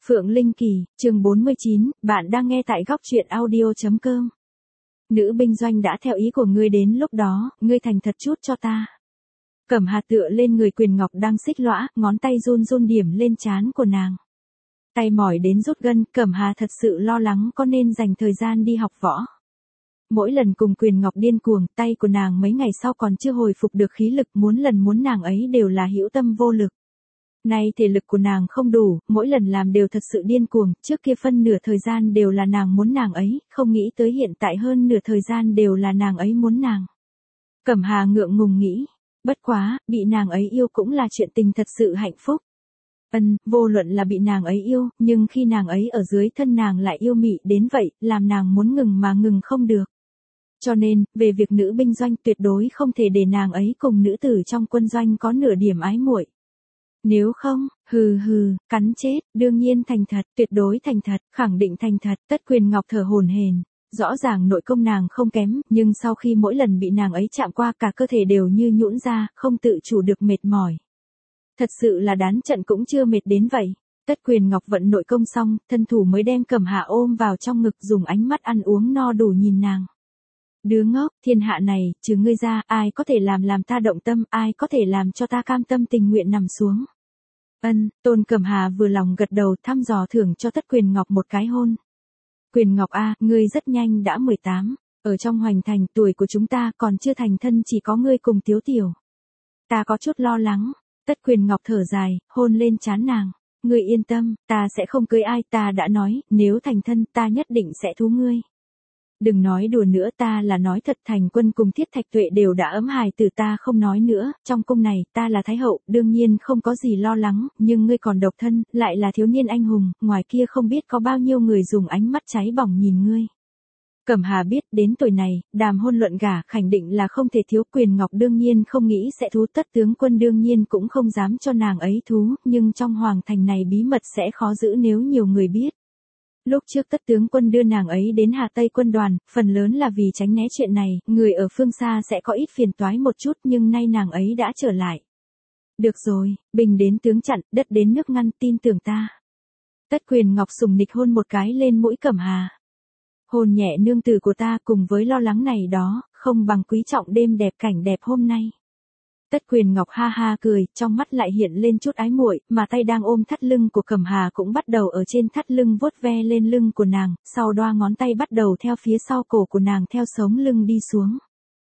Phượng Linh Kỳ, chương 49, bạn đang nghe tại góc truyện audio.com. Nữ binh doanh đã theo ý của ngươi đến lúc đó, ngươi thành thật chút cho ta. Cẩm Hà tựa lên người Quyền Ngọc đang xích lõa, ngón tay run run điểm lên trán của nàng. Tay mỏi đến rút gân, Cẩm Hà thật sự lo lắng có nên dành thời gian đi học võ. Mỗi lần cùng Quyền Ngọc điên cuồng, tay của nàng mấy ngày sau còn chưa hồi phục được khí lực, muốn nàng ấy đều là hữu tâm vô lực. Nay thể lực của nàng không đủ, mỗi lần làm đều thật sự điên cuồng, trước kia phân nửa thời gian đều là nàng muốn nàng ấy, không nghĩ tới hiện tại hơn nửa thời gian đều là nàng ấy muốn nàng. Cẩm Hà ngượng ngùng nghĩ, bất quá, bị nàng ấy yêu cũng là chuyện tình thật sự hạnh phúc. Vô luận là bị nàng ấy yêu, nhưng khi nàng ấy ở dưới thân nàng lại yêu mị đến vậy, làm nàng muốn ngừng mà ngừng không được. Cho nên, về việc nữ binh doanh tuyệt đối không thể để nàng ấy cùng nữ tử trong quân doanh có nửa điểm ái muội. Nếu không, cắn chết, đương nhiên thành thật, tuyệt đối thành thật, khẳng định thành thật. Tất Quyền Ngọc thở hổn hển, rõ ràng nội công nàng không kém, nhưng sau khi mỗi lần bị nàng ấy chạm qua cả cơ thể đều như nhũn ra, không tự chủ được mệt mỏi. Thật sự là đán trận cũng chưa mệt đến vậy. Tất Quyền Ngọc vận nội công xong, thân thủ mới đem Cẩm Hà ôm vào trong ngực, dùng ánh mắt ăn uống no đủ nhìn nàng. Đứa ngốc, thiên hạ này, trừ ngươi ra, ai có thể làm ta động tâm, ai có thể làm cho ta cam tâm tình nguyện nằm xuống. Tôn Cẩm Hà vừa lòng gật đầu, thăm dò thưởng cho Tất Quyền Ngọc một cái hôn. Quyền Ngọc a, ngươi rất nhanh đã 18, ở trong Hoành Thành tuổi của chúng ta còn chưa thành thân, chỉ có ngươi cùng Tiếu Tiểu. Ta có chút lo lắng. Tất Quyền Ngọc thở dài, hôn lên trán nàng. Ngươi yên tâm, ta sẽ không cưới ai, ta đã nói, nếu thành thân ta nhất định sẽ thú ngươi. Đừng nói đùa nữa, ta là nói thật, Thành Quân cùng Thiết Thạch Tuệ đều đã ấm hài tử, ta không nói nữa, trong cung này, ta là Thái Hậu, đương nhiên không có gì lo lắng, nhưng ngươi còn độc thân, lại là thiếu niên anh hùng, ngoài kia không biết có bao nhiêu người dùng ánh mắt cháy bỏng nhìn ngươi. Cẩm Hà biết, đến tuổi này, đàm hôn luận gả khẳng định là không thể thiếu. Quyền Ngọc đương nhiên không nghĩ sẽ thú, Tất tướng quân đương nhiên cũng không dám cho nàng ấy thú, nhưng trong hoàng thành này bí mật sẽ khó giữ nếu nhiều người biết. Lúc trước Tất tướng quân đưa nàng ấy đến Hà Tây quân đoàn, phần lớn là vì tránh né chuyện này, người ở phương xa sẽ có ít phiền toái một chút, nhưng nay nàng ấy đã trở lại. Được rồi, bình đến tướng chặn, đất đến nước ngăn, tin tưởng ta. Tất Quyền Ngọc sùng nịch hôn một cái lên mũi Cẩm Hà. Hôn nhẹ nương tử của ta, cùng với lo lắng này đó, không bằng quý trọng đêm đẹp cảnh đẹp hôm nay. Tất Quyền Ngọc ha ha cười, trong mắt lại hiện lên chút ái muội, mà tay đang ôm thắt lưng của Cẩm Hà cũng bắt đầu ở trên thắt lưng vuốt ve lên lưng của nàng, sau đoa ngón tay bắt đầu theo phía sau cổ của nàng theo sống lưng đi xuống.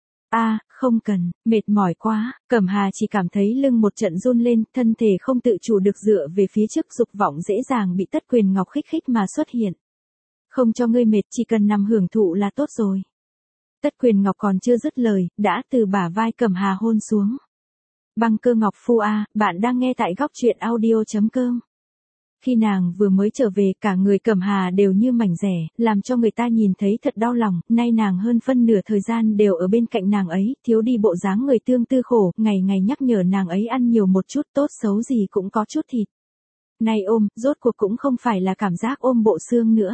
Không cần, mệt mỏi quá. Cẩm Hà chỉ cảm thấy lưng một trận run lên, thân thể không tự chủ được dựa về phía trước, dục vọng dễ dàng bị Tất Quyền Ngọc khích khích mà xuất hiện. Không cho ngươi mệt, chỉ cần nằm hưởng thụ là tốt rồi. Tất Quyền Ngọc còn chưa dứt lời, đã từ bả vai Cẩm Hà hôn xuống. Băng Cơ Ngọc Phu a, bạn đang nghe tại góc truyện audio.com. Khi nàng vừa mới trở về, cả người Cẩm Hà đều như mảnh rẻ, làm cho người ta nhìn thấy thật đau lòng. Nay nàng hơn phân nửa thời gian đều ở bên cạnh nàng ấy, thiếu đi bộ dáng người tương tư khổ, ngày ngày nhắc nhở nàng ấy ăn nhiều một chút, tốt xấu gì cũng có chút thịt. Nay ôm, rốt cuộc cũng không phải là cảm giác ôm bộ xương nữa.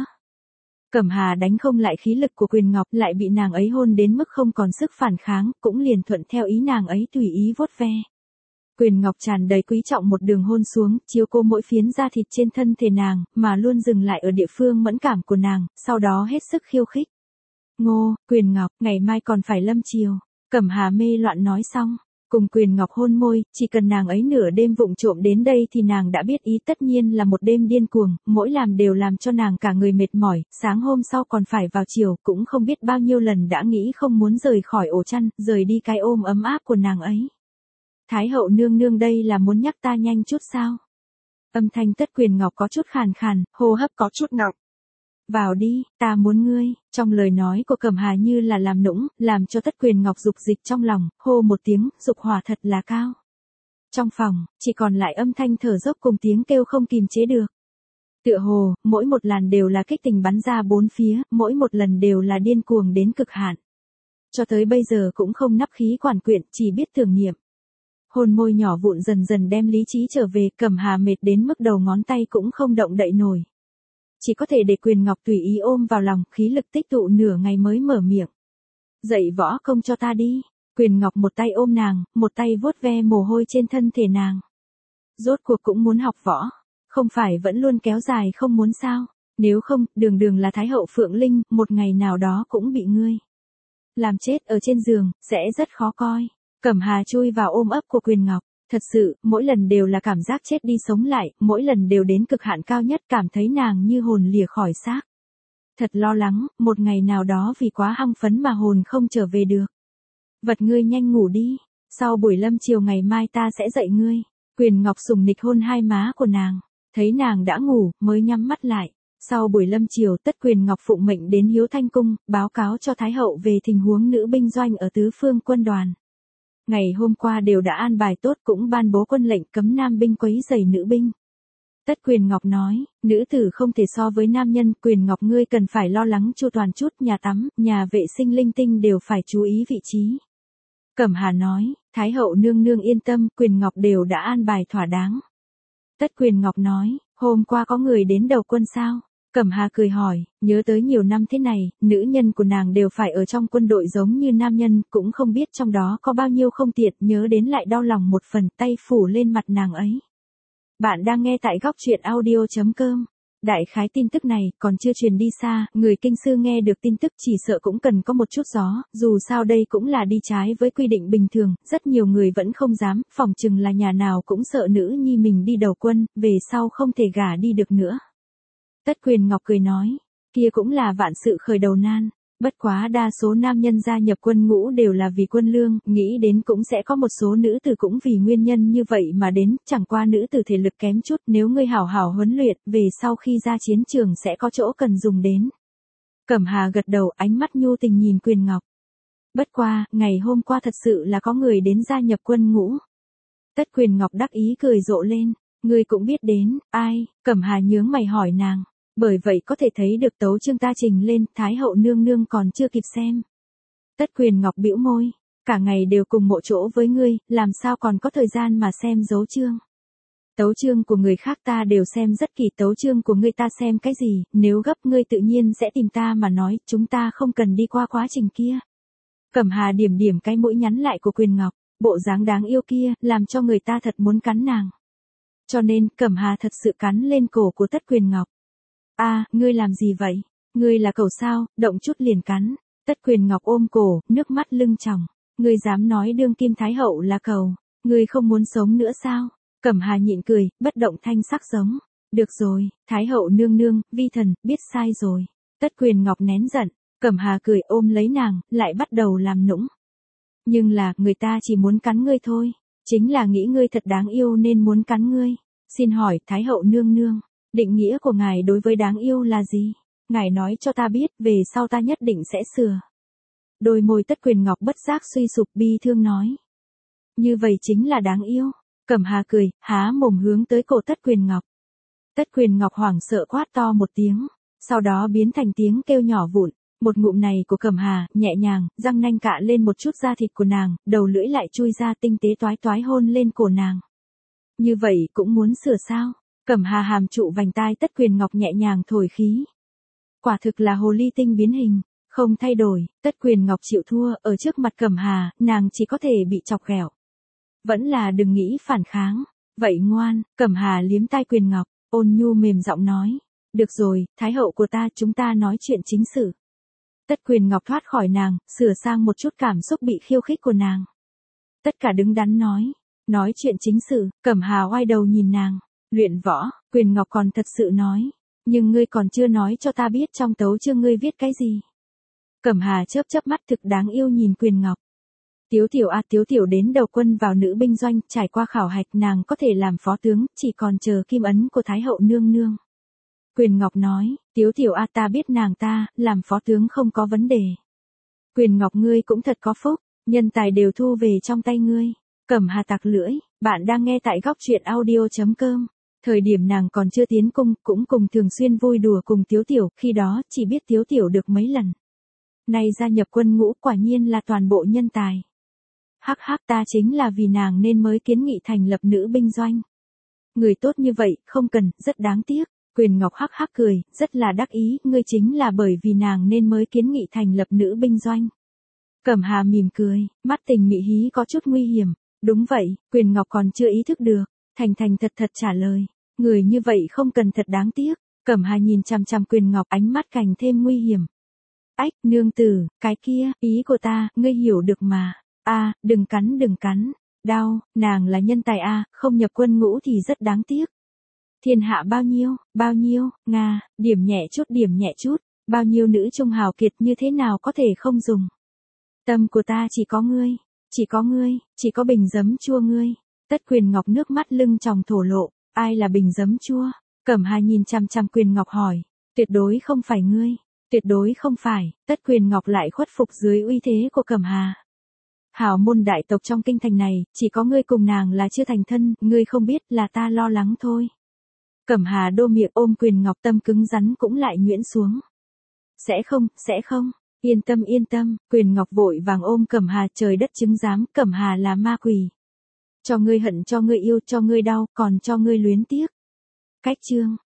Cẩm Hà đánh không lại khí lực của Quyền Ngọc, lại bị nàng ấy hôn đến mức không còn sức phản kháng, cũng liền thuận theo ý nàng ấy tùy ý vuốt ve. Quyền Ngọc tràn đầy quý trọng một đường hôn xuống, chiếu cố mỗi phiến da thịt trên thân thể nàng, mà luôn dừng lại ở địa phương mẫn cảm của nàng, sau đó hết sức khiêu khích. Ngô, Quyền Ngọc, ngày mai còn phải lâm chiều. Cẩm Hà mê loạn nói xong, cùng Quyền Ngọc hôn môi, chỉ cần nàng ấy nửa đêm vụng trộm đến đây thì nàng đã biết ý, tất nhiên là một đêm điên cuồng, mỗi làm đều làm cho nàng cả người mệt mỏi, sáng hôm sau còn phải vào chiều, cũng không biết bao nhiêu lần đã nghĩ không muốn rời khỏi ổ chăn, rời đi cái ôm ấm áp của nàng ấy. Thái hậu nương nương, đây là muốn nhắc ta nhanh chút sao? Âm thanh Tất Quyền Ngọc có chút khàn khàn, hô hấp có chút nặng. Vào đi, ta muốn ngươi. Trong lời nói của Cẩm Hà như là làm nũng, làm cho Tất Quyền Ngọc dục dịch trong lòng, hô một tiếng, dục hỏa thật là cao. Trong phòng, chỉ còn lại âm thanh thở dốc cùng tiếng kêu không kìm chế được. Tựa hồ, mỗi một làn đều là kích tình bắn ra bốn phía, mỗi một lần đều là điên cuồng đến cực hạn. Cho tới bây giờ cũng không nắp khí quản quyện, chỉ biết tưởng niệm. Hôn môi nhỏ vụn dần dần đem lý trí trở về, Cẩm Hà mệt đến mức đầu ngón tay cũng không động đậy nổi. Chỉ có thể để Quyền Ngọc tùy ý ôm vào lòng, khí lực tích tụ nửa ngày mới mở miệng. Dạy võ công cho ta đi. Quyền Ngọc một tay ôm nàng, một tay vuốt ve mồ hôi trên thân thể nàng. Rốt cuộc cũng muốn học võ. Không phải vẫn luôn kéo dài không muốn sao? Nếu không, đường đường là Thái hậu Phượng Linh, một ngày nào đó cũng bị ngươi làm chết ở trên giường, sẽ rất khó coi. Cẩm Hà chui vào ôm ấp của Quyền Ngọc. Thật sự, mỗi lần đều là cảm giác chết đi sống lại, mỗi lần đều đến cực hạn cao nhất, cảm thấy nàng như hồn lìa khỏi xác. Thật lo lắng, một ngày nào đó vì quá hăng phấn mà hồn không trở về được. Vật ngươi nhanh ngủ đi, sau buổi lâm chiều ngày mai ta sẽ dạy ngươi. Quyền Ngọc sùng nịch hôn hai má của nàng, thấy nàng đã ngủ, mới nhắm mắt lại. Sau buổi lâm chiều, Tất Quyền Ngọc phụng mệnh đến Hiếu Thanh Cung, báo cáo cho Thái hậu về tình huống nữ binh doanh ở tứ phương quân đoàn. Ngày hôm qua đều đã an bài tốt, cũng ban bố quân lệnh cấm nam binh quấy rầy nữ binh. Tất Quyền Ngọc nói, nữ tử không thể so với nam nhân, Quyền Ngọc ngươi cần phải lo lắng chu toàn chút, nhà tắm, nhà vệ sinh linh tinh đều phải chú ý vị trí. Cẩm Hà nói, Thái hậu nương nương yên tâm, Quyền Ngọc đều đã an bài thỏa đáng. Tất Quyền Ngọc nói, hôm qua có người đến đầu quân sao? Cẩm Hà cười hỏi, nhớ tới nhiều năm thế này, nữ nhân của nàng đều phải ở trong quân đội giống như nam nhân, cũng không biết trong đó có bao nhiêu không tiện, nhớ đến lại đau lòng một phần, tay phủ lên mặt nàng ấy. Bạn đang nghe tại góc truyện audio.com. Đại khái tin tức này còn chưa truyền đi xa, người kinh sư nghe được tin tức chỉ sợ cũng cần có một chút gió, dù sao đây cũng là đi trái với quy định bình thường, rất nhiều người vẫn không dám, phỏng chừng là nhà nào cũng sợ nữ nhi mình đi đầu quân, về sau không thể gả đi được nữa. Tất Quyền Ngọc cười nói, kia cũng là vạn sự khởi đầu nan, bất quá đa số nam nhân gia nhập quân ngũ đều là vì quân lương, nghĩ đến cũng sẽ có một số nữ tử cũng vì nguyên nhân như vậy mà đến, chẳng qua nữ tử thể lực kém chút, nếu ngươi hảo hảo huấn luyện, về sau khi ra chiến trường sẽ có chỗ cần dùng đến. Cẩm Hà gật đầu, ánh mắt nhu tình nhìn Quyền Ngọc. Bất qua, ngày hôm qua thật sự là có người đến gia nhập quân ngũ. Tất Quyền Ngọc đắc ý cười rộ lên, ngươi cũng biết đến, ai? Cẩm Hà nhướng mày hỏi nàng. Bởi vậy có thể thấy được tấu chương ta trình lên, Thái hậu nương nương còn chưa kịp xem. Tất Quyền Ngọc bĩu môi, cả ngày đều cùng một chỗ với ngươi, làm sao còn có thời gian mà xem dấu chương. Tấu chương của người khác ta đều xem rất kỳ, tấu chương của ngươi ta xem cái gì, nếu gấp ngươi tự nhiên sẽ tìm ta mà nói, chúng ta không cần đi qua quá trình kia. Cẩm Hà điểm điểm cái mũi nhắn lại của Quyền Ngọc, bộ dáng đáng yêu kia, làm cho người ta thật muốn cắn nàng. Cho nên, Cẩm Hà thật sự cắn lên cổ của Tất Quyền Ngọc. Ngươi làm gì vậy? Ngươi là cẩu sao, động chút liền cắn. Tất Quyền Ngọc ôm cổ, nước mắt lưng tròng. Ngươi dám nói đương kim thái hậu là cẩu, ngươi không muốn sống nữa sao? Cẩm Hà nhịn cười, bất động thanh sắc giống. Được rồi, thái hậu nương nương, vi thần, biết sai rồi. Tất Quyền Ngọc nén giận, Cẩm Hà cười ôm lấy nàng, lại bắt đầu làm nũng. Nhưng là, người ta chỉ muốn cắn ngươi thôi, chính là nghĩ ngươi thật đáng yêu nên muốn cắn ngươi. Xin hỏi, thái hậu nương nương, định nghĩa của ngài đối với đáng yêu là gì? Ngài nói cho ta biết, về sau ta nhất định sẽ sửa. Đôi môi Tất Quyền Ngọc bất giác suy sụp bi thương nói. Như vậy chính là đáng yêu. Cẩm Hà cười, há mồm hướng tới cổ Tất Quyền Ngọc. Tất Quyền Ngọc hoảng sợ quát to một tiếng, sau đó biến thành tiếng kêu nhỏ vụn. Một ngụm này của Cẩm Hà, nhẹ nhàng, răng nanh cạ lên một chút da thịt của nàng, đầu lưỡi lại chui ra tinh tế toái toái hôn lên cổ nàng. Như vậy cũng muốn sửa sao? Cẩm Hà hàm trụ vành tai Tất Quyền Ngọc nhẹ nhàng thổi khí. Quả thực là hồ ly tinh biến hình, không thay đổi, Tất Quyền Ngọc chịu thua, ở trước mặt Cẩm Hà, nàng chỉ có thể bị chọc ghẹo. Vẫn là đừng nghĩ phản kháng. Vậy ngoan, Cẩm Hà liếm tai Quyền Ngọc, ôn nhu mềm giọng nói. Được rồi, thái hậu của ta, chúng ta nói chuyện chính sự. Tất Quyền Ngọc thoát khỏi nàng, sửa sang một chút cảm xúc bị khiêu khích của nàng. Tất cả đứng đắn nói chuyện chính sự, Cẩm Hà oai đầu nhìn nàng. Luyện võ, Quyền Ngọc còn thật sự nói. Nhưng ngươi còn chưa nói cho ta biết trong tấu chương ngươi viết cái gì. Cẩm Hà chớp mắt thực đáng yêu nhìn Quyền Ngọc. Tiếu tiểu đến đầu quân vào nữ binh doanh, trải qua khảo hạch nàng có thể làm phó tướng, chỉ còn chờ kim ấn của Thái hậu nương nương. Quyền Ngọc nói, Tiếu tiểu ta biết nàng ta, làm phó tướng không có vấn đề. Quyền Ngọc ngươi cũng thật có phúc, nhân tài đều thu về trong tay ngươi. Cẩm Hà tặc lưỡi, bạn đang nghe tại góc truyện audio.com. Thời điểm nàng còn chưa tiến cung, cũng cùng thường xuyên vui đùa cùng Tiếu tiểu, khi đó chỉ biết Tiếu tiểu được mấy lần. Nay gia nhập quân ngũ quả nhiên là toàn bộ nhân tài. Hắc ta chính là vì nàng nên mới kiến nghị thành lập nữ binh doanh. Người tốt như vậy, không cần, rất đáng tiếc. Quyền Ngọc hắc cười, rất là đắc ý, ngươi chính là bởi vì nàng nên mới kiến nghị thành lập nữ binh doanh. Cẩm Hà mỉm cười, mắt tình mị hí có chút nguy hiểm. Đúng vậy, Quyền Ngọc còn chưa ý thức được, thành thật trả lời. Người như vậy không cần thật đáng tiếc. Cẩm Hà nhìn chằm chằm Quyền Ngọc, ánh mắt càng thêm nguy hiểm. Ách, nương tử, cái kia, ý của ta, ngươi hiểu được mà. Đừng cắn. Đau, nàng là nhân tài không nhập quân ngũ thì rất đáng tiếc. Thiên hạ bao nhiêu, Nga, điểm nhẹ chút, bao nhiêu nữ trung hào kiệt như thế nào có thể không dùng. Tâm của ta chỉ có ngươi, chỉ có bình giấm chua ngươi. Tất Quyền Ngọc nước mắt lưng tròng thổ lộ, ai là bình giấm chua? Cẩm Hà nhìn chằm chằm Quyền Ngọc hỏi, tuyệt đối không phải ngươi, tuyệt đối không phải. Tất Quyền Ngọc lại khuất phục dưới uy thế của Cẩm Hà. Hảo môn đại tộc trong kinh thành này, chỉ có ngươi cùng nàng là chưa thành thân, ngươi không biết là ta lo lắng thôi. Cẩm Hà đô miệng ôm Quyền Ngọc, tâm cứng rắn cũng lại nhuyễn xuống. Sẽ không, yên tâm, Quyền Ngọc vội vàng ôm Cẩm Hà, trời đất chứng giám, Cẩm Hà là ma quỷ. Cho ngươi hận, cho ngươi yêu, cho ngươi đau, còn cho ngươi luyến tiếc. Cách chương